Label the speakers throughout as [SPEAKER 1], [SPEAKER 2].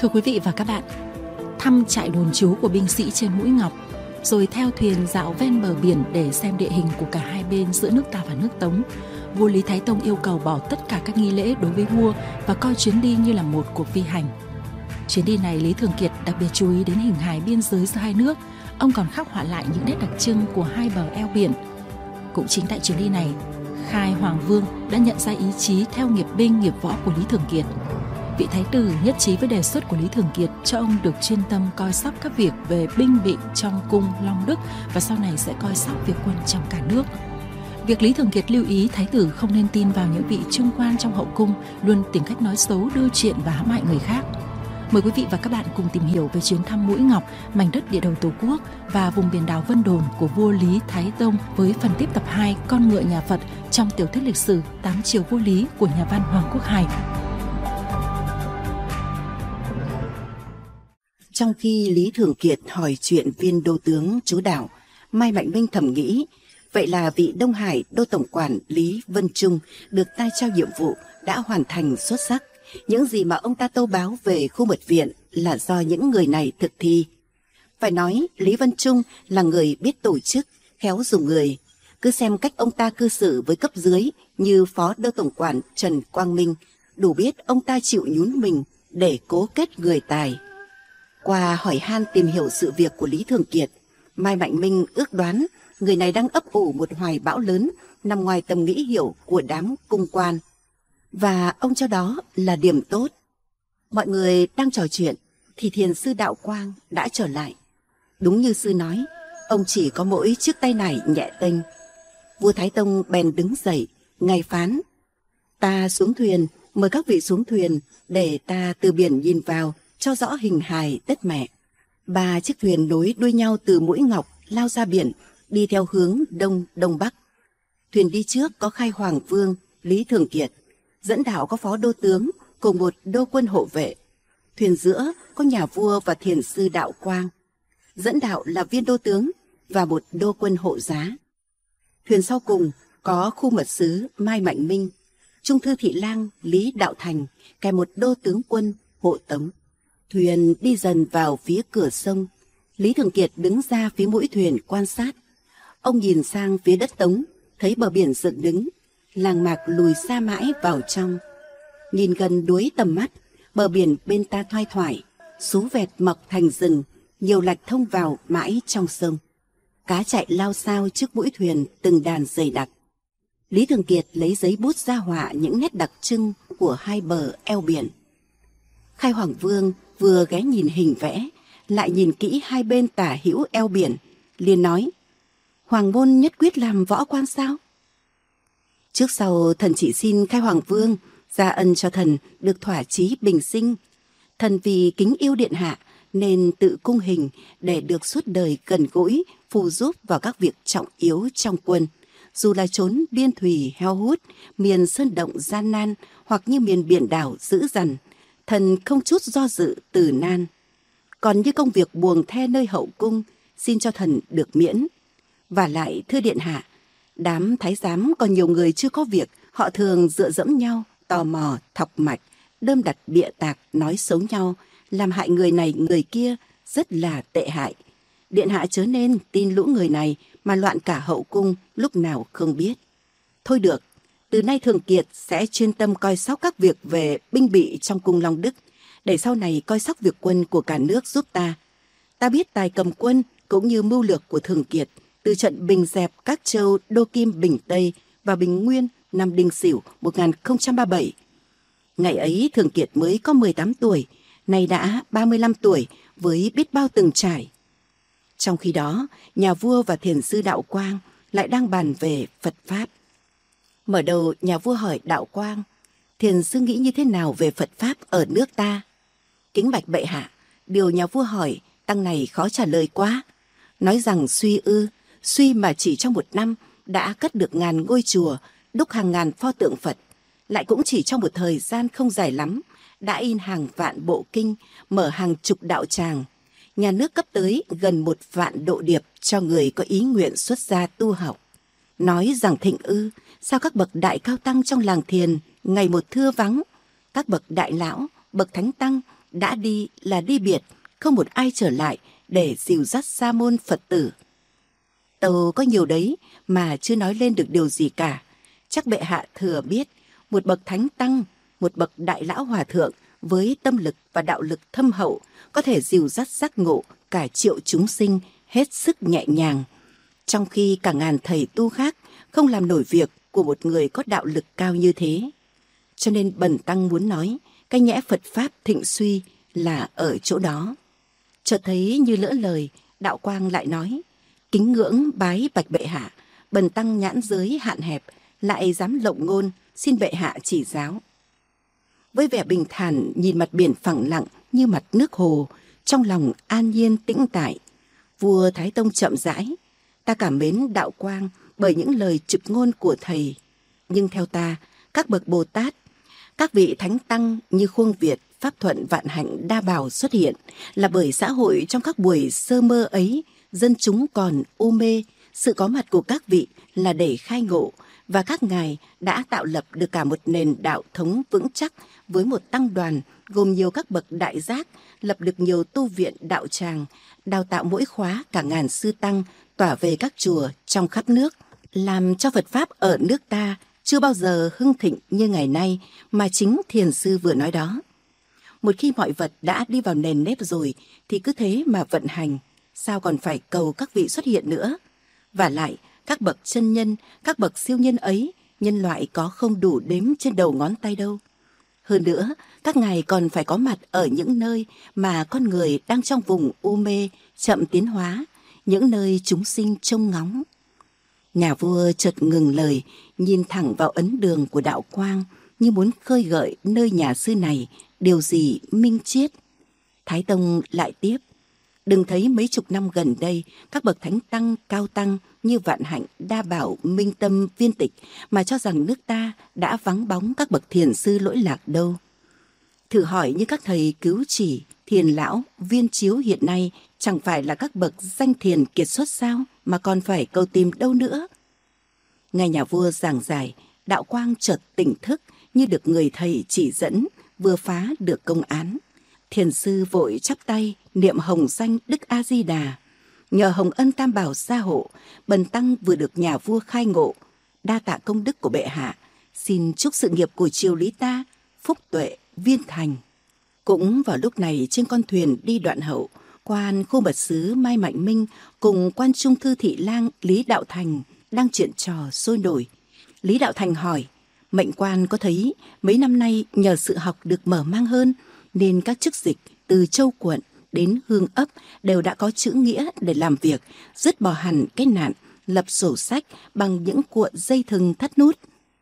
[SPEAKER 1] Thưa quý vị và các bạn, thăm trại đồn trú của binh sĩ trên Mũi Ngọc, rồi theo thuyền dạo ven bờ biển để xem địa hình của cả hai bên giữa nước Ta và nước Tống, vua Lý Thái Tông yêu cầu bỏ tất cả các nghi lễ đối với vua và coi chuyến đi như là một cuộc vi hành. Chuyến đi này, Lý Thường Kiệt đặc biệt chú ý đến hình hài biên giới giữa hai nước. Ông còn khắc họa lại những nét đặc trưng của hai bờ eo biển. Cũng chính tại chuyến đi này, Khai Hoàng Vương đã nhận ra ý chí theo nghiệp binh nghiệp võ của Lý Thường Kiệt. Vị thái tử nhất trí với đề xuất của Lý Thường Kiệt cho ông được chuyên tâm coi sóc các việc về binh bị trong cung Long Đức và sau này sẽ coi sóc việc quân trong cả nước. Việc Lý Thường Kiệt lưu ý thái tử không nên tin vào những vị trung quan trong hậu cung luôn tìm cách nói xấu, đưa chuyện và hãm hại người khác. Mời quý vị và các bạn cùng tìm hiểu về chuyến thăm Mũi Ngọc, mảnh đất địa đầu Tổ quốc và vùng biển đảo Vân Đồn của vua Lý Thái Tông với phần tiếp tập 2 Con ngựa nhà Phật trong tiểu thuyết lịch sử 8 chiều vua Lý của nhà văn Hoàng Quốc Hải.
[SPEAKER 2] Trong khi Lý Thường Kiệt hỏi chuyện viên đô tướng Chú Đảo, Mai Mạnh Minh thầm nghĩ, vậy là vị Đông Hải đô tổng quản Lý Vân Trung được ta trao nhiệm vụ đã hoàn thành xuất sắc. Những gì mà ông ta tâu báo về khu mật viện là do những người này thực thi. Phải nói Lý Vân Trung là người biết tổ chức, khéo dùng người. Cứ xem cách ông ta cư xử với cấp dưới như phó đô tổng quản Trần Quang Minh, đủ biết ông ta chịu nhún mình để cố kết người tài. Qua hỏi han tìm hiểu sự việc của Lý Thường Kiệt, Mai Mạnh Minh ước đoán người này đang ấp ủ một hoài bão lớn nằm ngoài tầm nghĩ hiểu của đám cung quan. Và ông cho đó là điểm tốt. Mọi người đang trò chuyện thì thiền sư Đạo Quang đã trở lại. Đúng như sư nói, ông chỉ có mỗi chiếc tay nải nhẹ tênh. Vua Thái Tông bèn đứng dậy, ngài phán: ta xuống thuyền, mời các vị xuống thuyền để ta từ biển nhìn vào cho rõ hình hài đất mẹ. 3 chiếc thuyền nối đuôi nhau từ Mũi Ngọc lao ra biển, đi theo hướng đông đông bắc. Thuyền đi trước có Khai Hoàng Vương Lý Thường Kiệt, dẫn đạo có phó đô tướng cùng một đô quân hộ vệ. Thuyền giữa có nhà vua và thiền sư Đạo Quang, dẫn đạo là viên đô tướng và một đô quân hộ giá. Thuyền sau cùng có khu mật sứ Mai Mạnh Minh, trung thư thị lang Lý Đạo Thành kèm một đô tướng quân hộ tống. Thuyền đi dần vào phía cửa sông. Lý Thường Kiệt đứng ra phía mũi thuyền quan sát. Ông nhìn sang phía đất Tống, thấy bờ biển dựng đứng, làng mạc lùi xa mãi vào trong. Nhìn gần đuối tầm mắt, bờ biển bên ta thoai thoải, sú vẹt mọc thành rừng, nhiều lạch thông vào mãi trong sông. Cá chạy lao xao trước mũi thuyền từng đàn dày đặc. Lý Thường Kiệt lấy giấy bút ra họa những nét đặc trưng của hai bờ eo biển. Khai Hoàng Vương vừa ghé nhìn hình vẽ, lại nhìn kỹ hai bên tả hữu eo biển, liền nói: Hoàng môn nhất quyết làm võ quan sao? Trước sau thần chỉ xin Khai Hoàng Vương gia ân cho thần được thỏa chí bình sinh. Thần vì kính yêu điện hạ nên tự cung hình để được suốt đời gần gũi phù giúp vào các việc trọng yếu trong quân, dù là chốn biên thùy heo hút, miền sơn động gian nan hoặc như miền biển đảo dữ dằn, thần không chút do dự từ nan. Còn như công việc buồng the nơi hậu cung, xin cho thần được miễn. Và lại thưa điện hạ, đám thái giám còn nhiều người chưa có việc, họ thường dựa dẫm nhau, tò mò, thọc mạch, đơm đặt bịa tạc, nói xấu nhau, làm hại người này người kia, rất là tệ hại. Điện hạ chớ nên tin lũ người này mà loạn cả hậu cung lúc nào không biết. Thôi được, từ nay Thường Kiệt sẽ chuyên tâm coi sóc các việc về binh bị trong cung Long Đức, để sau này coi sóc việc quân của cả nước giúp ta. Ta biết tài cầm quân cũng như mưu lược của Thường Kiệt từ trận bình dẹp các châu Đô Kim Bình Tây và Bình Nguyên năm Đinh Sửu 1037. Ngày ấy Thường Kiệt mới có 18 tuổi, nay đã 35 tuổi với biết bao từng trải. Trong khi đó, nhà vua và thiền sư Đạo Quang lại đang bàn về Phật Pháp. Mở đầu nhà vua hỏi Đạo Quang, thiền sư nghĩ như thế nào về Phật Pháp ở nước ta? Kính bạch bệ hạ, điều nhà vua hỏi tăng này khó trả lời quá. Nói rằng suy mà chỉ trong 1 năm đã cất được ngàn ngôi chùa, đúc hàng ngàn pho tượng Phật. Lại cũng chỉ trong một thời gian không dài lắm, đã in hàng vạn bộ kinh, mở hàng chục đạo tràng. Nhà nước cấp tới gần 1 vạn độ điệp cho người có ý nguyện xuất gia tu học. Nói rằng thịnh sao các bậc đại cao tăng trong làng thiền ngày một thưa vắng. Các bậc đại lão, bậc thánh tăng đã đi là đi biệt, không một ai trở lại để dìu dắt sa môn Phật tử. Tâu có nhiều đấy mà chưa nói lên được điều gì cả. Chắc bệ hạ thừa biết, một bậc thánh tăng, một bậc đại lão hòa thượng với tâm lực và đạo lực thâm hậu có thể dìu dắt giác ngộ cả triệu chúng sinh hết sức nhẹ nhàng, trong khi cả ngàn thầy tu khác không làm nổi việc của một người có đạo lực cao như thế. Cho nên bần tăng muốn nói, cái nhẽ Phật Pháp thịnh suy là ở chỗ đó. Chợt thấy như lỡ lời, Đạo Quang lại nói: kính ngưỡng bái bạch bệ hạ, bần tăng nhãn giới hạn hẹp, lại dám lộng ngôn, xin bệ hạ chỉ giáo. Với vẻ bình thản nhìn mặt biển phẳng lặng như mặt nước hồ, trong lòng an nhiên tĩnh tại, vua Thái Tông chậm rãi: ta cảm mến Đạo Quang bởi những lời trực ngôn của thầy, nhưng theo ta, các bậc Bồ Tát, các vị thánh tăng như Khuông Việt, Pháp Thuận, Vạn Hạnh, Đa Bảo xuất hiện là bởi xã hội trong các buổi sơ mơ ấy, dân chúng còn u mê. Sự có mặt của các vị là để khai ngộ, và các ngài đã tạo lập được cả một nền đạo thống vững chắc với một tăng đoàn gồm nhiều các bậc đại giác, lập được nhiều tu viện đạo tràng, đào tạo mỗi khóa cả ngàn sư tăng tỏa về các chùa trong khắp nước, làm cho Phật Pháp ở nước ta chưa bao giờ hưng thịnh như ngày nay mà chính thiền sư vừa nói đó. Một khi mọi vật đã đi vào nền nếp rồi thì cứ thế mà vận hành, sao còn phải cầu các vị xuất hiện nữa? Và lại, các bậc chân nhân, các bậc siêu nhân ấy, nhân loại có không đủ đếm trên đầu ngón tay đâu. Hơn nữa, các ngài còn phải có mặt ở những nơi mà con người đang trong vùng u mê, chậm tiến hóa, những nơi chúng sinh trông ngóng. Nhà vua chợt ngừng lời, nhìn thẳng vào ấn đường của Đạo Quang, như muốn khơi gợi nơi nhà sư này điều gì minh triết. Thái Tông lại tiếp: đừng thấy mấy chục năm gần đây, các bậc thánh tăng, cao tăng như Vạn Hạnh, Đa Bảo, Minh Tâm, Viên Tịch mà cho rằng nước ta đã vắng bóng các bậc thiền sư lỗi lạc đâu. Thử hỏi như các thầy Cứu Chỉ, Thiền Lão, Viên Chiếu hiện nay chẳng phải là các bậc danh thiền kiệt xuất sao, mà còn phải cầu tìm đâu nữa? Nghe nhà vua giảng giải, Đạo Quang chợt tỉnh thức như được người thầy chỉ dẫn, vừa phá được công án. Thiền sư vội chắp tay niệm hồng danh Đức A Di Đà. Nhờ hồng ân tam bảo gia hộ, bần tăng vừa được nhà vua khai ngộ, đa tạ công đức của bệ hạ, xin chúc sự nghiệp của triều lý ta phúc tuệ viên thành. Cũng vào lúc này, trên con thuyền đi Đoạn Hậu, quan khu mật sứ Mai Mạnh Minh cùng quan trung thư thị lang Lý Đạo Thành đang chuyện trò sôi nổi. Lý Đạo Thành hỏi: mệnh quan có thấy mấy năm nay nhờ sự học được mở mang hơn, nên các chức dịch từ châu quận đến hương ấp đều đã có chữ nghĩa để làm việc, dứt bỏ hẳn cái nạn lập sổ sách bằng những cuộn dây thừng thắt nút.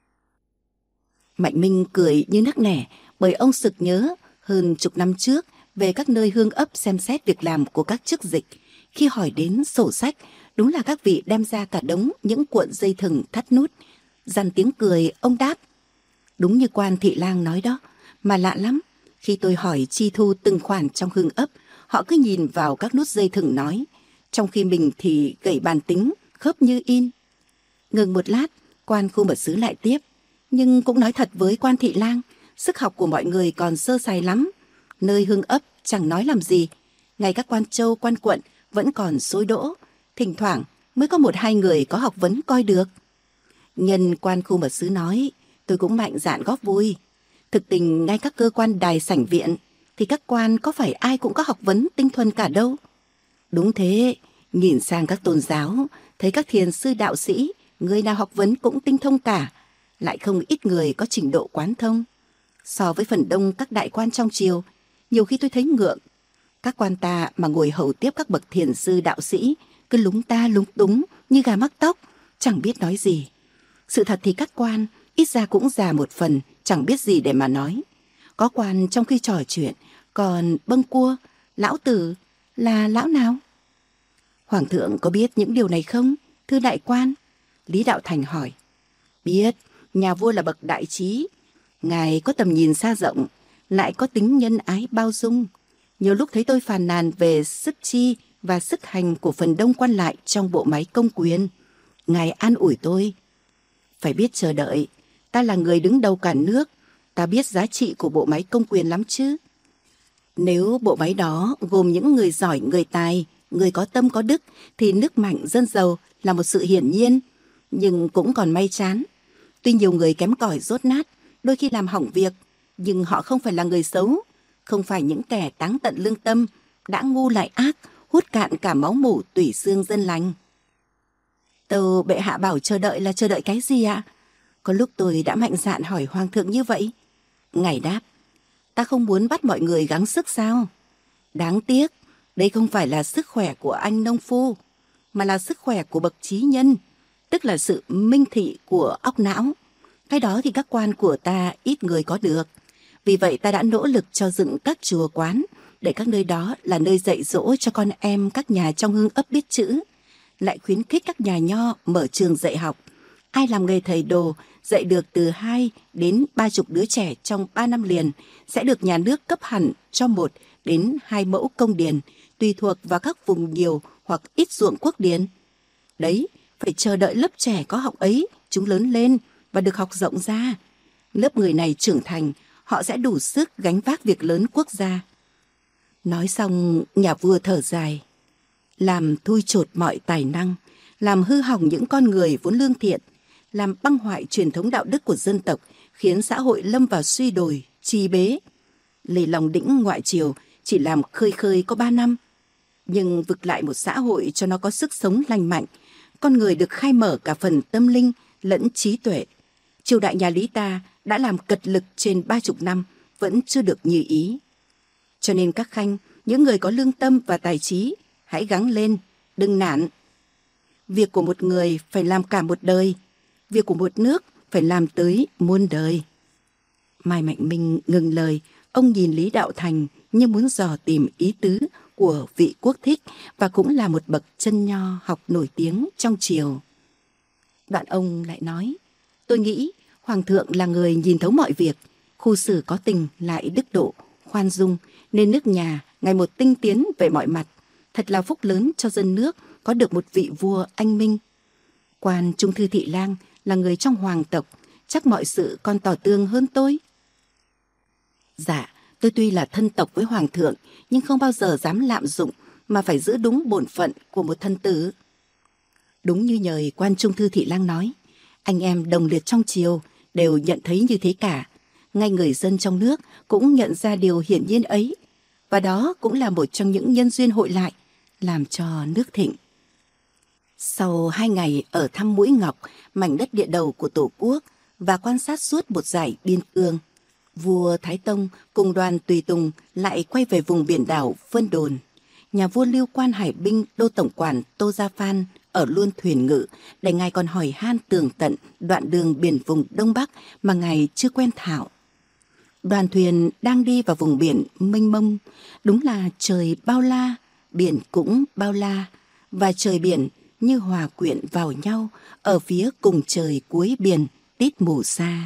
[SPEAKER 2] Mạnh Minh cười như nắc nẻ, bởi ông sực nhớ hơn chục năm trước về các nơi hương ấp xem xét việc làm của các chức dịch. Khi hỏi đến sổ sách, đúng là các vị đem ra cả đống những cuộn dây thừng thắt nút. Dằn tiếng cười, ông đáp: đúng như quan thị lang nói đó, mà lạ lắm. Khi tôi hỏi chi thu từng khoản trong hương ấp, họ cứ nhìn vào các nút dây thừng nói, trong khi mình thì gảy bàn tính, khớp như in. Ngừng một lát, quan khu mật sứ lại tiếp: nhưng cũng nói thật với quan thị lang, sức học của mọi người còn sơ sài lắm. Nơi hương ấp chẳng nói làm gì, ngay các quan châu, quan quận vẫn còn sôi đỗ, thỉnh thoảng mới có một hai người có học vấn coi được. Nhân quan khu mật sứ nói, tôi cũng mạnh dạn góp vui. Thực tình ngay các cơ quan đài sảnh viện thì các quan có phải ai cũng có học vấn tinh thuần cả đâu. Đúng thế, nhìn sang các tôn giáo, thấy các thiền sư đạo sĩ, người nào học vấn cũng tinh thông cả, lại không ít người có trình độ quán thông. So với phần đông các đại quan trong triều, nhiều khi tôi thấy ngượng. Các quan ta mà ngồi hầu tiếp các bậc thiền sư đạo sĩ cứ lúng ta lúng túng như gà mắc tóc, chẳng biết nói gì. Sự thật thì các quan ít ra cũng già một phần, chẳng biết gì để mà nói. Có quan trong khi trò chuyện còn bâng cua: lão tử là lão nào? Hoàng thượng có biết những điều này không, thưa đại quan? Lý Đạo Thành hỏi. Biết, nhà vua là bậc đại trí, ngài có tầm nhìn xa rộng, lại có tính nhân ái bao dung. Nhiều lúc thấy tôi phàn nàn về sức chi và sức hành của phần đông quan lại trong bộ máy công quyền, ngài an ủi tôi: phải biết chờ đợi, ta là người đứng đầu cả nước, ta biết giá trị của bộ máy công quyền lắm chứ. Nếu bộ máy đó gồm những người giỏi, người tài, người có tâm có đức thì nước mạnh dân giàu là một sự hiển nhiên. Nhưng cũng còn may chán. Tuy nhiều người kém cỏi dốt nát, đôi khi làm hỏng việc, nhưng họ không phải là người xấu, không phải những kẻ táng tận lương tâm, đã ngu lại ác, hút cạn cả máu mủ tủy xương dân lành. Tâu bệ hạ bảo chờ đợi là chờ đợi cái gì ạ? Có lúc tôi đã mạnh dạn hỏi hoàng thượng như vậy. Ngài đáp, ta không muốn bắt mọi người gắng sức sao? Đáng tiếc, đây không phải là sức khỏe của anh nông phu, mà là sức khỏe của bậc trí nhân, tức là sự minh thị của óc não. Cái đó thì các quan của ta ít người có được. Vì vậy ta đã nỗ lực cho dựng các chùa quán, để các nơi đó là nơi dạy dỗ cho con em các nhà trong hương ấp biết chữ. Lại khuyến khích các nhà nho mở trường dạy học. Ai làm nghề thầy đồ dạy được từ 2 đến 30 đứa trẻ trong 3 năm liền sẽ được nhà nước cấp hẳn cho 1 đến 2 mẫu công điền, tùy thuộc vào các vùng nhiều hoặc ít ruộng quốc điền. Đấy, phải chờ đợi lớp trẻ có học ấy, chúng lớn lên và được học rộng ra. Lớp người này trưởng thành, họ sẽ đủ sức gánh vác việc lớn quốc gia. Nói xong, nhà vua thở dài. Làm thui chột mọi tài năng, làm hư hỏng những con người vốn lương thiện, làm băng hoại truyền thống đạo đức của dân tộc, khiến xã hội lâm vào suy đồi, trì bế. Lê Long Đĩnh ngoại triều chỉ làm khơi khơi có 3 năm. Nhưng vực lại một xã hội cho nó có sức sống lành mạnh, con người được khai mở cả phần tâm linh lẫn trí tuệ. Triều đại nhà Lý ta đã làm cật lực trên 30 năm, vẫn chưa được như ý. Cho nên các khanh, những người có lương tâm và tài trí, hãy gắng lên, đừng nản. Việc của một người phải làm cả một đời, việc của một nước phải làm tới muôn đời. Mai Mạnh Minh ngừng lời, ông nhìn Lý Đạo Thành như muốn dò tìm ý tứ của vị quốc thích và cũng là một bậc chân nho học nổi tiếng trong triều. Đoạn ông lại nói, tôi nghĩ Hoàng thượng là người nhìn thấu mọi việc, khu xử có tình lại đức độ, khoan dung, nên nước nhà ngày một tinh tiến về mọi mặt. Thật là phúc lớn cho dân nước có được một vị vua anh minh. Quan Trung Thư Thị Lang là người trong hoàng tộc, chắc mọi sự còn tỏ tường hơn tôi. Dạ, tôi tuy là thân tộc với hoàng thượng, nhưng không bao giờ dám lạm dụng, mà phải giữ đúng bổn phận của một thân tử. Đúng như nhời Quan Trung Thư Thị Lang nói, anh em đồng liệt trong triều đều nhận thấy như thế cả. Ngay người dân trong nước cũng nhận ra điều hiển nhiên ấy, và đó cũng là một trong những nhân duyên hội lại, làm cho nước thịnh. Sau 2 ngày ở thăm Mũi Ngọc, mảnh đất địa đầu của Tổ quốc, và quan sát suốt một dải biên cương, vua Thái Tông cùng đoàn tùy tùng lại quay về vùng biển đảo Vân Đồn. Nhà vua lưu quan hải binh đô tổng quản Tô Gia Phan ở luôn thuyền ngự, để ngài còn hỏi han tường tận đoạn đường biển vùng Đông Bắc mà ngài chưa quen thạo. Đoàn thuyền đang đi vào vùng biển mênh mông, đúng là trời bao la, biển cũng bao la, và trời biển như hòa quyện vào nhau ở phía cùng trời cuối biển tít mù xa.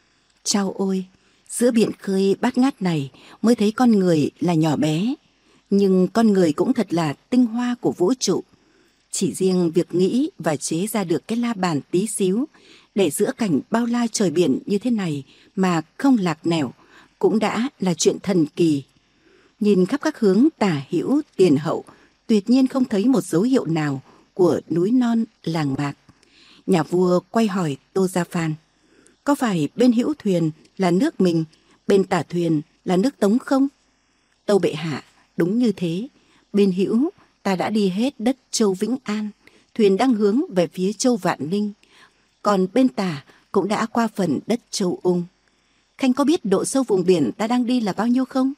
[SPEAKER 2] Chao ôi, giữa biển khơi bát ngát này mới thấy con người là nhỏ bé, nhưng con người cũng thật là tinh hoa của vũ trụ. Chỉ riêng việc nghĩ và chế ra được cái la bàn tí xíu để giữa cảnh bao la trời biển như thế này mà không lạc nẻo cũng đã là chuyện thần kỳ. Nhìn khắp các hướng tả hữu tiền hậu, tuyệt nhiên không thấy một dấu hiệu nào của núi non làng mạc. Nhà vua quay hỏi Tô Gia Phan, có phải bên hữu thuyền là nước mình, bên tả thuyền là nước Tống không? Tâu bệ hạ, đúng như thế. Bên hữu ta đã đi hết đất châu Vĩnh An, thuyền đang hướng về phía châu Vạn Ninh. Còn bên tả cũng đã qua phần đất châu Ung. Khanh có biết độ sâu vùng biển ta đang đi là bao nhiêu không?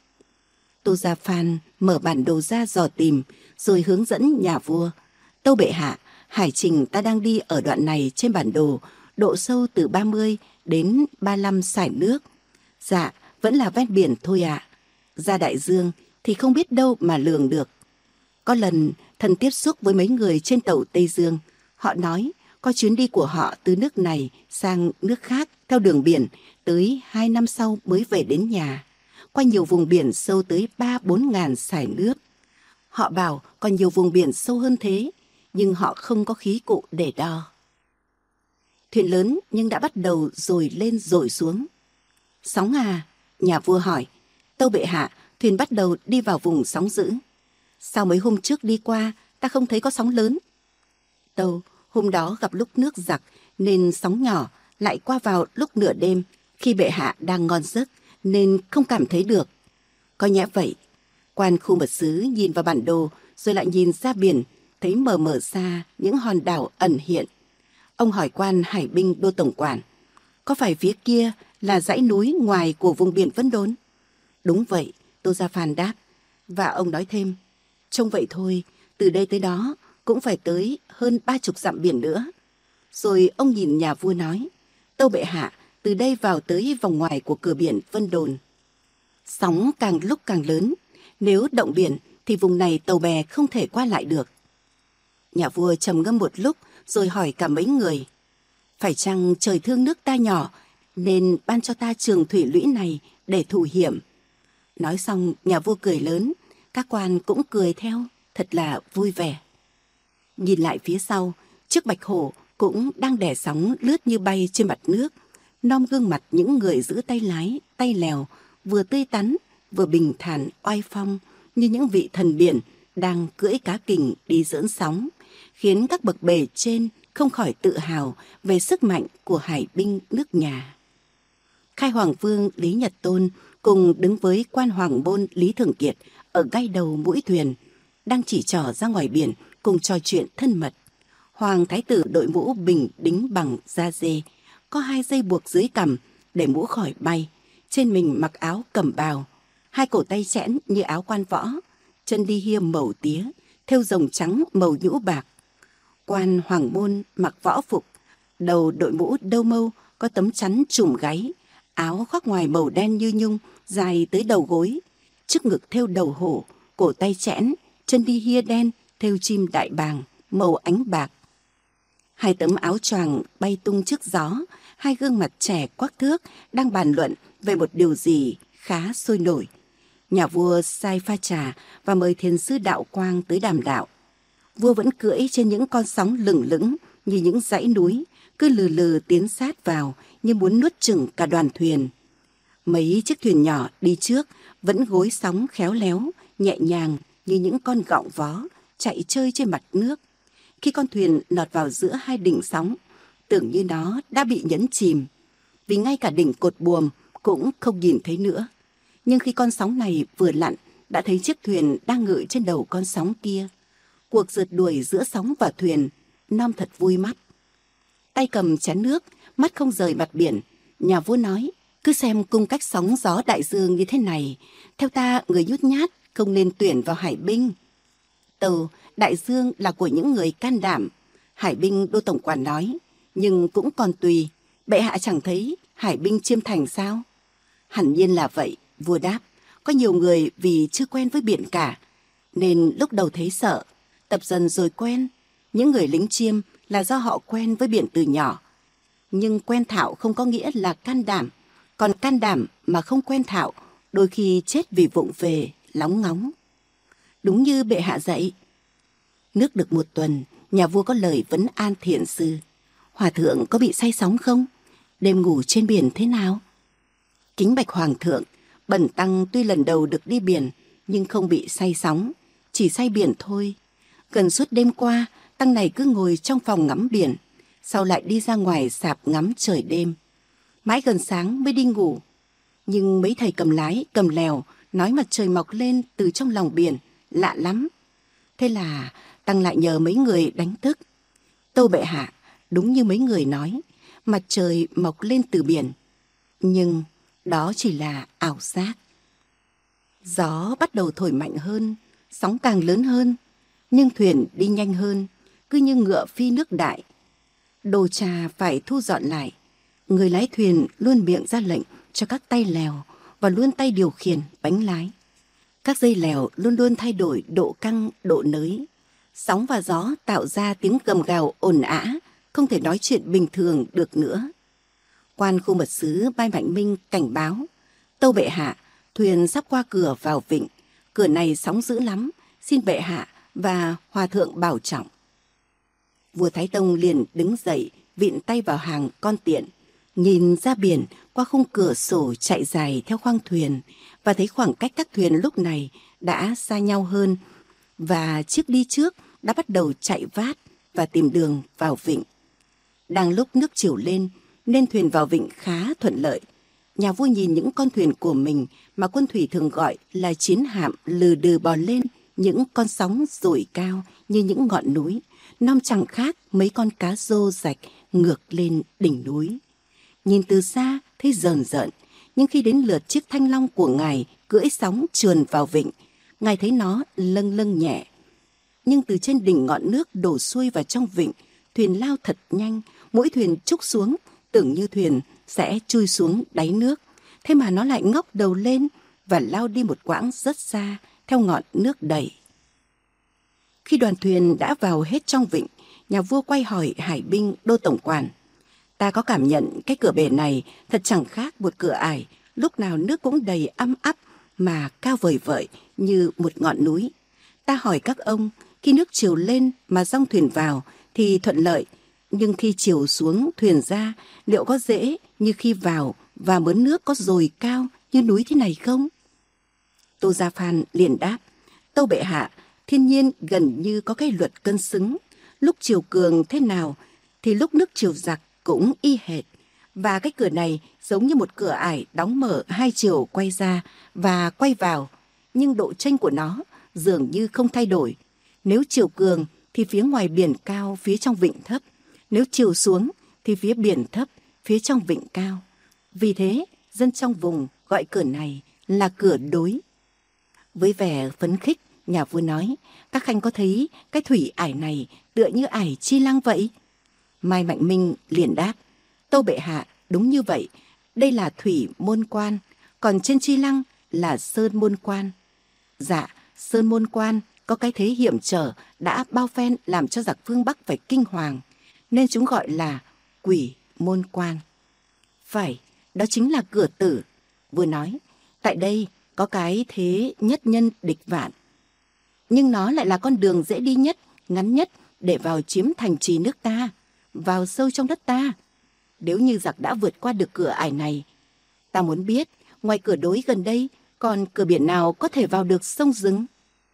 [SPEAKER 2] Tô Gia Phan mở bản đồ ra dò tìm, rồi hướng dẫn nhà vua. Tâu bệ hạ, hải trình ta đang đi ở đoạn này trên bản đồ, độ sâu từ 30 đến 35 sải nước. Dạ, vẫn là ven biển thôi ạ. Ra đại dương thì không biết đâu mà lường được. Có lần thần tiếp xúc với mấy người trên tàu Tây Dương. Họ nói có chuyến đi của họ từ nước này sang nước khác theo đường biển tới 2 năm sau mới về đến nhà, qua nhiều vùng biển sâu tới 3-4 ngàn sải nước. Họ bảo còn nhiều vùng biển sâu hơn thế, nhưng họ không có khí cụ để đo. Thuyền lớn nhưng đã bắt đầu dồi lên dồi xuống. Sóng à? Nhà vua hỏi. Tâu bệ hạ, thuyền bắt đầu đi vào vùng sóng dữ. Sao mấy hôm trước đi qua, ta không thấy có sóng lớn? Tâu, hôm đó gặp lúc nước giặc nên sóng nhỏ, lại qua vào lúc nửa đêm khi bệ hạ đang ngon giấc nên không cảm thấy được. Có nhẽ vậy. Quan khu mật sứ nhìn vào bản đồ rồi lại nhìn ra biển, thấy mờ mờ xa những hòn đảo ẩn hiện. Ông hỏi quan hải binh đô tổng quản, có phải phía kia là dãy núi ngoài của vùng biển Vân Đồn? Đúng vậy, Tô Gia Phàn đáp. Và ông nói thêm, trông vậy thôi, từ đây tới đó cũng phải tới hơn 30 dặm biển nữa. Rồi ông nhìn nhà vua nói, tâu bệ hạ, từ đây vào tới vòng ngoài của cửa biển Vân Đồn. Sóng càng lúc càng lớn, nếu động biển thì vùng này tàu bè không thể qua lại được. Nhà vua trầm ngâm một lúc rồi hỏi cả mấy người, phải chăng trời thương nước ta nhỏ nên ban cho ta trường thủy lũy này để thủ hiểm? Nói xong nhà vua cười lớn, các quan cũng cười theo, thật là vui vẻ. Nhìn lại phía sau, chiếc bạch hổ cũng đang đè sóng lướt như bay trên mặt nước, nom gương mặt những người giữ tay lái, tay lèo, vừa tươi tắn, vừa bình thản oai phong như những vị thần biển đang cưỡi cá kình đi giỡn sóng, khiến các bậc bề trên không khỏi tự hào về sức mạnh của hải binh nước nhà. Khai Hoàng Vương Lý Nhật Tôn cùng đứng với quan hoàng môn Lý Thường Kiệt ở gai đầu mũi thuyền, đang chỉ trỏ ra ngoài biển cùng trò chuyện thân mật. Hoàng thái tử đội mũ bình đính bằng da dê, có 2 dây buộc dưới cằm để mũ khỏi bay, trên mình mặc áo cẩm bào, 2 cổ tay chẽn như áo quan võ, chân đi hia màu tía, thêu rồng trắng màu nhũ bạc. Quan hoàng môn mặc võ phục, đầu đội mũ đâu mâu có tấm chắn trùm gáy, áo khoác ngoài màu đen như nhung dài tới đầu gối, trước ngực thêu đầu hổ, cổ tay chẽn, chân đi hia đen thêu chim đại bàng màu ánh bạc. 2 tấm áo choàng bay tung trước gió, 2 gương mặt trẻ quắc thước đang bàn luận về một điều gì khá sôi nổi. Nhà vua sai pha trà và mời thiền sư Đạo Quang tới đàm đạo. Vua vẫn cưỡi trên những con sóng lửng lững như những dãy núi, cứ lừ lừ tiến sát vào như muốn nuốt chửng cả đoàn thuyền. Mấy chiếc thuyền nhỏ đi trước vẫn gối sóng khéo léo, nhẹ nhàng như những con gọng vó chạy chơi trên mặt nước. Khi con thuyền lọt vào giữa 2 đỉnh sóng, tưởng như nó đã bị nhấn chìm, vì ngay cả đỉnh cột buồm cũng không nhìn thấy nữa. Nhưng khi con sóng này vừa lặn, đã thấy chiếc thuyền đang ngự trên đầu con sóng kia. Cuộc rượt đuổi giữa sóng và thuyền, non thật vui mắt. Tay cầm chén nước, mắt không rời mặt biển, nhà vua nói, cứ xem cung cách sóng gió đại dương như thế này, theo ta người nhút nhát không nên tuyển vào hải binh. Tàu đại dương là của những người can đảm, hải binh đô tổng quản nói, nhưng cũng còn tùy, bệ hạ chẳng thấy hải binh chiêm thành sao? Hẳn nhiên là vậy, vua đáp, có nhiều người vì chưa quen với biển cả, nên lúc đầu thấy sợ, tập dần rồi quen. Những người lính chiêm là do họ quen với biển từ nhỏ. Nhưng quen thạo không có nghĩa là can đảm, còn can đảm mà không quen thạo, đôi khi chết vì vụng về, lóng ngóng. Đúng như bệ hạ dạy. Nước được 1 tuần, nhà vua có lời vấn an thiện sư. Hòa thượng có bị say sóng không? Đêm ngủ trên biển thế nào? Kính bạch hoàng thượng, bần tăng tuy lần đầu được đi biển, nhưng không bị say sóng, chỉ say biển thôi. Gần suốt đêm qua, tăng này cứ ngồi trong phòng ngắm biển, sau lại đi ra ngoài sạp ngắm trời đêm. Mãi gần sáng mới đi ngủ. Nhưng mấy thầy cầm lái, cầm lèo nói mặt trời mọc lên từ trong lòng biển, lạ lắm. Thế là tăng lại nhờ mấy người đánh thức. Tâu bệ hạ, đúng như mấy người nói, mặt trời mọc lên từ biển. Nhưng đó chỉ là ảo giác. Gió bắt đầu thổi mạnh hơn, sóng càng lớn hơn, nhưng thuyền đi nhanh hơn, cứ như ngựa phi nước đại. Đồ trà phải thu dọn lại. Người lái thuyền luôn miệng ra lệnh cho các tay lèo và luôn tay điều khiển bánh lái. Các dây lèo luôn luôn thay đổi độ căng, độ nới. Sóng và gió tạo ra tiếng gầm gào ồn ã, không thể nói chuyện bình thường được nữa. Quan khu mật sứ Mai Mạnh Minh cảnh báo, tâu bệ hạ, thuyền sắp qua cửa vào vịnh, cửa này sóng dữ lắm, xin bệ hạ và hòa thượng bảo trọng. Vua Thái Tông liền đứng dậy, vịn tay vào hàng con tiện, Nhìn ra biển qua khung cửa sổ chạy dài theo khoang thuyền và thấy khoảng cách các thuyền lúc này đã xa nhau hơn và chiếc đi trước đã bắt đầu chạy vát và tìm đường vào vịnh. Đang lúc nước chiều lên nên thuyền vào vịnh khá thuận lợi. Nhà vua nhìn những con thuyền của mình mà quân thủy thường gọi là chiến hạm lừ đừ bò lên những con sóng dội cao như những ngọn núi, non chẳng khác mấy con cá rô rạch ngược lên đỉnh núi. Nhìn từ xa thấy rờn rợn, nhưng khi đến lượt chiếc thanh long của ngài cưỡi sóng trườn vào vịnh, ngài thấy nó lâng lâng nhẹ. Nhưng từ trên đỉnh ngọn nước đổ xuôi vào trong vịnh, thuyền lao thật nhanh, mỗi thuyền trúc xuống, tưởng như thuyền sẽ chui xuống đáy nước. Thế mà nó lại ngóc đầu lên và lao đi một quãng rất xa theo ngọn nước đẩy. Khi đoàn thuyền đã vào hết trong vịnh, nhà vua quay hỏi hải binh đô tổng quản: ta có cảm nhận cái cửa bể này thật chẳng khác một cửa ải, lúc nào nước cũng đầy âm ắp mà cao vời vợi như một ngọn núi. Ta hỏi các ông, khi nước chiều lên mà dong thuyền vào thì thuận lợi, nhưng khi chiều xuống thuyền ra, liệu có dễ như khi vào và mớn nước có dồi cao như núi thế này không? Tô Gia Phan liền đáp: tâu bệ hạ, thiên nhiên gần như có cái luật cân xứng, lúc chiều cường thế nào thì lúc nước chiều giặc cũng y hệt, và cái cửa này giống như một cửa ải đóng mở hai chiều quay ra và quay vào, nhưng độ chênh của nó dường như không thay đổi. Nếu chiều cường thì phía ngoài biển cao, phía trong vịnh thấp; nếu chiều xuống thì phía biển thấp, phía trong vịnh cao. Vì thế dân trong vùng gọi cửa này là cửa đối. Với vẻ phấn khích, nhà vua nói: các khanh có thấy cái thủy ải này tựa như ải Chi Lăng vậy? Mai Mạnh Minh liền đáp: tâu bệ hạ, đúng như vậy, đây là thủy môn quan, còn trên Chi Lăng là sơn môn quan. Dạ, sơn môn quan có cái thế hiểm trở đã bao phen làm cho giặc phương Bắc phải kinh hoàng, nên chúng gọi là quỷ môn quan. Phải, đó chính là cửa tử. Vừa nói, tại đây có cái thế nhất nhân địch vạn, nhưng nó lại là con đường dễ đi nhất, ngắn nhất để vào chiếm thành trì nước ta, vào sâu trong đất ta. Nếu như giặc đã vượt qua được cửa ải này, ta muốn biết ngoài cửa đối gần đây còn cửa biển nào có thể vào được sông Rừng?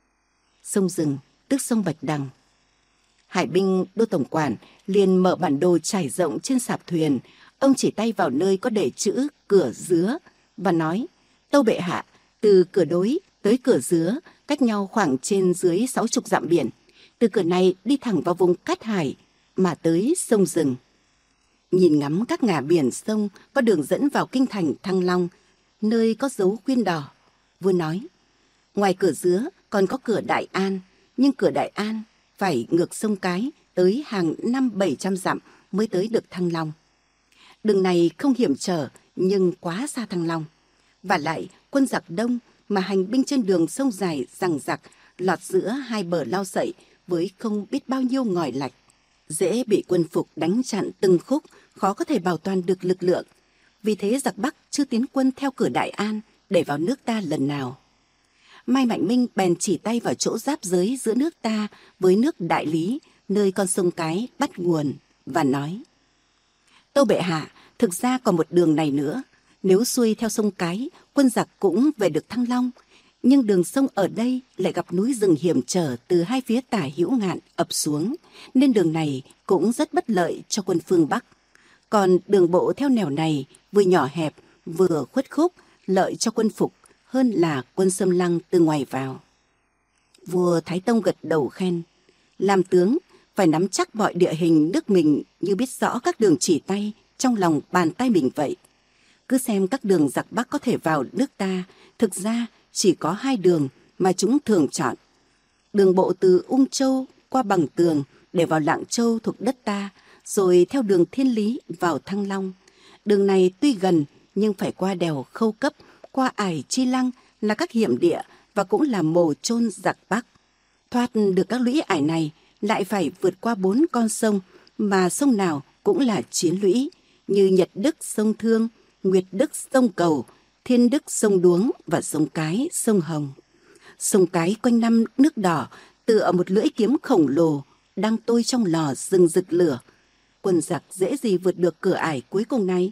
[SPEAKER 2] Sông Rừng tức sông Bạch Đằng. Hải binh đô tổng quản liền mở bản đồ trải rộng trên sạp thuyền. Ông chỉ tay vào nơi có để chữ cửa Dứa và nói: tâu bệ hạ, từ cửa đối tới cửa Dứa cách nhau khoảng trên dưới 60 dặm biển. Từ cửa này đi thẳng vào vùng Cát Hải mà tới sông Rừng. Nhìn ngắm các ngả biển sông có đường dẫn vào kinh thành Thăng Long, nơi có dấu khuyên đỏ, vua nói: ngoài cửa Dứa còn có cửa Đại An, nhưng cửa Đại An phải ngược sông Cái tới hàng 500-700 dặm mới tới được Thăng Long. Đường này không hiểm trở nhưng quá xa Thăng Long. Và lại quân giặc đông mà hành binh trên đường sông dài giằng giặc, lọt giữa hai bờ lao sậy với không biết bao nhiêu ngòi lạch, dễ bị quân phục đánh chặn từng khúc, khó có thể bảo toàn được lực lượng. Vì thế giặc Bắc chưa tiến quân theo cửa Đại An để vào nước ta lần nào. Mai Mạnh Minh bèn chỉ tay vào chỗ giáp giới giữa nước ta với nước Đại Lý, nơi con sông Cái bắt nguồn, và nói: tâu bệ hạ, thực ra còn một đường này nữa. Nếu xuôi theo sông Cái, quân giặc cũng về được Thăng Long, nhưng đường sông ở đây lại gặp núi rừng hiểm trở từ hai phía tả hữu ngạn ập xuống, nên đường này cũng rất bất lợi cho quân phương Bắc. Còn đường bộ theo nẻo này vừa nhỏ hẹp vừa khuất khúc, lợi cho quân phục hơn là quân xâm lăng từ ngoài vào. Vua Thái Tông gật đầu khen: làm tướng phải nắm chắc mọi địa hình nước mình như biết rõ các đường chỉ tay trong lòng bàn tay mình vậy. Cứ xem các đường giặc Bắc có thể vào nước ta, thực ra chỉ có hai đường mà chúng thường chọn. Đường bộ từ Ung Châu qua Bằng Tường để vào Lạng Châu thuộc đất ta, rồi theo đường Thiên Lý vào Thăng Long. Đường này tuy gần nhưng phải qua đèo Khâu Cấp, qua ải Chi Lăng là các hiểm địa và cũng là mồ chôn giặc Bắc. Thoát được các lũy ải này lại phải vượt qua 4 con sông, mà sông nào cũng là chiến lũy, như Nhật Đức sông Thương, Nguyệt Đức sông Cầu, Thiên Đức sông Đuống và sông Cái sông Hồng. Sông Cái quanh năm nước đỏ, tựa một lưỡi kiếm khổng lồ đang tôi trong lò rừng rực lửa. Quân giặc dễ gì vượt được cửa ải cuối cùng này.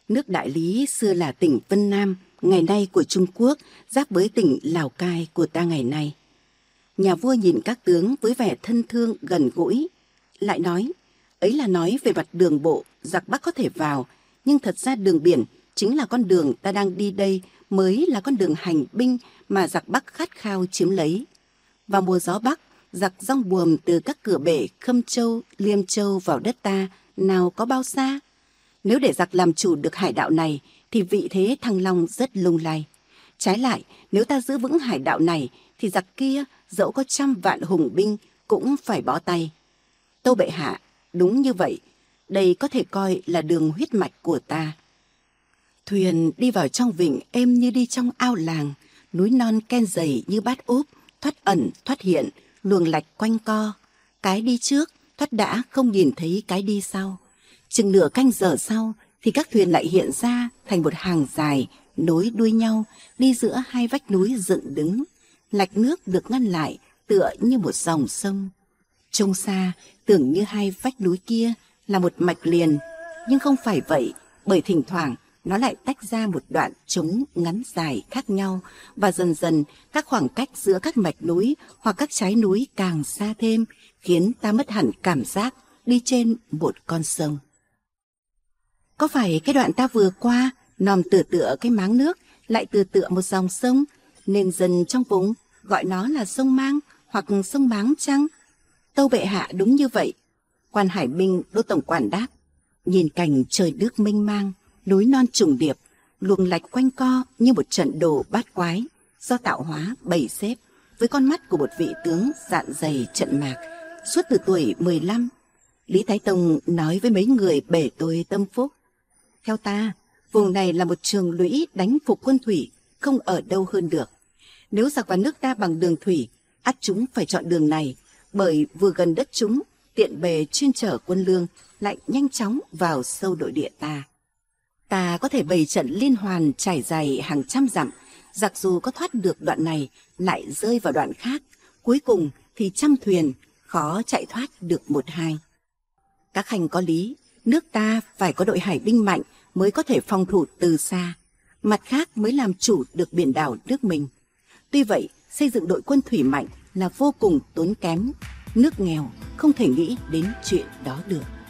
[SPEAKER 2] Nước Đại Lý xưa là tỉnh Vân Nam, ngày nay của Trung Quốc, giáp với tỉnh Lào Cai của ta ngày nay. Nhà vua nhìn các tướng với vẻ thân thương gần gũi, lại nói, ấy là nói về mặt đường bộ, giặc Bắc có thể vào, nhưng thật ra đường biển chính là con đường ta đang đi đây, mới là con đường hành binh mà giặc Bắc khát khao chiếm lấy. Vào mùa gió Bắc, giặc dong buồm từ các cửa bể Khâm Châu, Liêm Châu vào đất ta, nào có bao xa. Nếu để giặc làm chủ được hải đạo này, thì vị thế Thăng Long rất lung lay. Trái lại, nếu ta giữ vững hải đạo này, thì giặc kia dẫu có 100 vạn hùng binh cũng phải bó tay. Tâu bệ hạ, đúng như vậy, đây có thể coi là đường huyết mạch của ta. Thuyền đi vào trong vịnh êm như đi trong ao làng, núi non ken dày như bát úp, thoát ẩn thoát hiện, luồng lạch quanh co. Cái đi trước thoát đã không nhìn thấy cái đi sau. Chừng nửa canh giờ sau thì các thuyền lại hiện ra thành một hàng dài nối đuôi nhau đi giữa hai vách núi dựng đứng. Lạch nước được ngăn lại tựa như một dòng sông. Trông xa tưởng như hai vách núi kia là một mạch liền, nhưng không phải vậy, bởi thỉnh thoảng nó lại tách ra một đoạn trống ngắn dài khác nhau, và dần dần các khoảng cách giữa các mạch núi hoặc các trái núi càng xa thêm, khiến ta mất hẳn cảm giác đi trên một con sông. Có phải cái đoạn ta vừa qua nòm tựa cái máng nước, lại tựa một dòng sông, nên dân trong vùng gọi nó là sông Mang hoặc sông Máng chăng? Tâu bệ hạ đúng như vậy. Quan hải binh Đô tổng quản đáp. Nhìn cảnh trời nước mênh mang, núi non trùng điệp, luồng lạch quanh co như một trận đồ bát quái do tạo hóa bày xếp, với con mắt của một vị tướng dạn dày trận mạc suốt từ tuổi 15. Lý Thái Tông nói với mấy người bể tôi tâm phúc. Theo ta, vùng này là một trường lũy đánh phục quân thủy, không ở đâu hơn được. Nếu giặc vào nước ta bằng đường thủy, ắt chúng phải chọn đường này, bởi vừa gần đất chúng, tiện bề chuyên chở quân lương, lại nhanh chóng vào sâu nội địa ta. Ta có thể bày trận liên hoàn trải dài hàng trăm dặm, giặc dù có thoát được đoạn này, lại rơi vào đoạn khác, cuối cùng thì 100 thuyền, khó chạy thoát được 1-2. Các khanh có lý, nước ta phải có đội hải binh mạnh mới có thể phòng thủ từ xa, mặt khác mới làm chủ được biển đảo nước mình. Tuy vậy, xây dựng đội quân thủy mạnh là vô cùng tốn kém, nước nghèo không thể nghĩ đến chuyện đó được.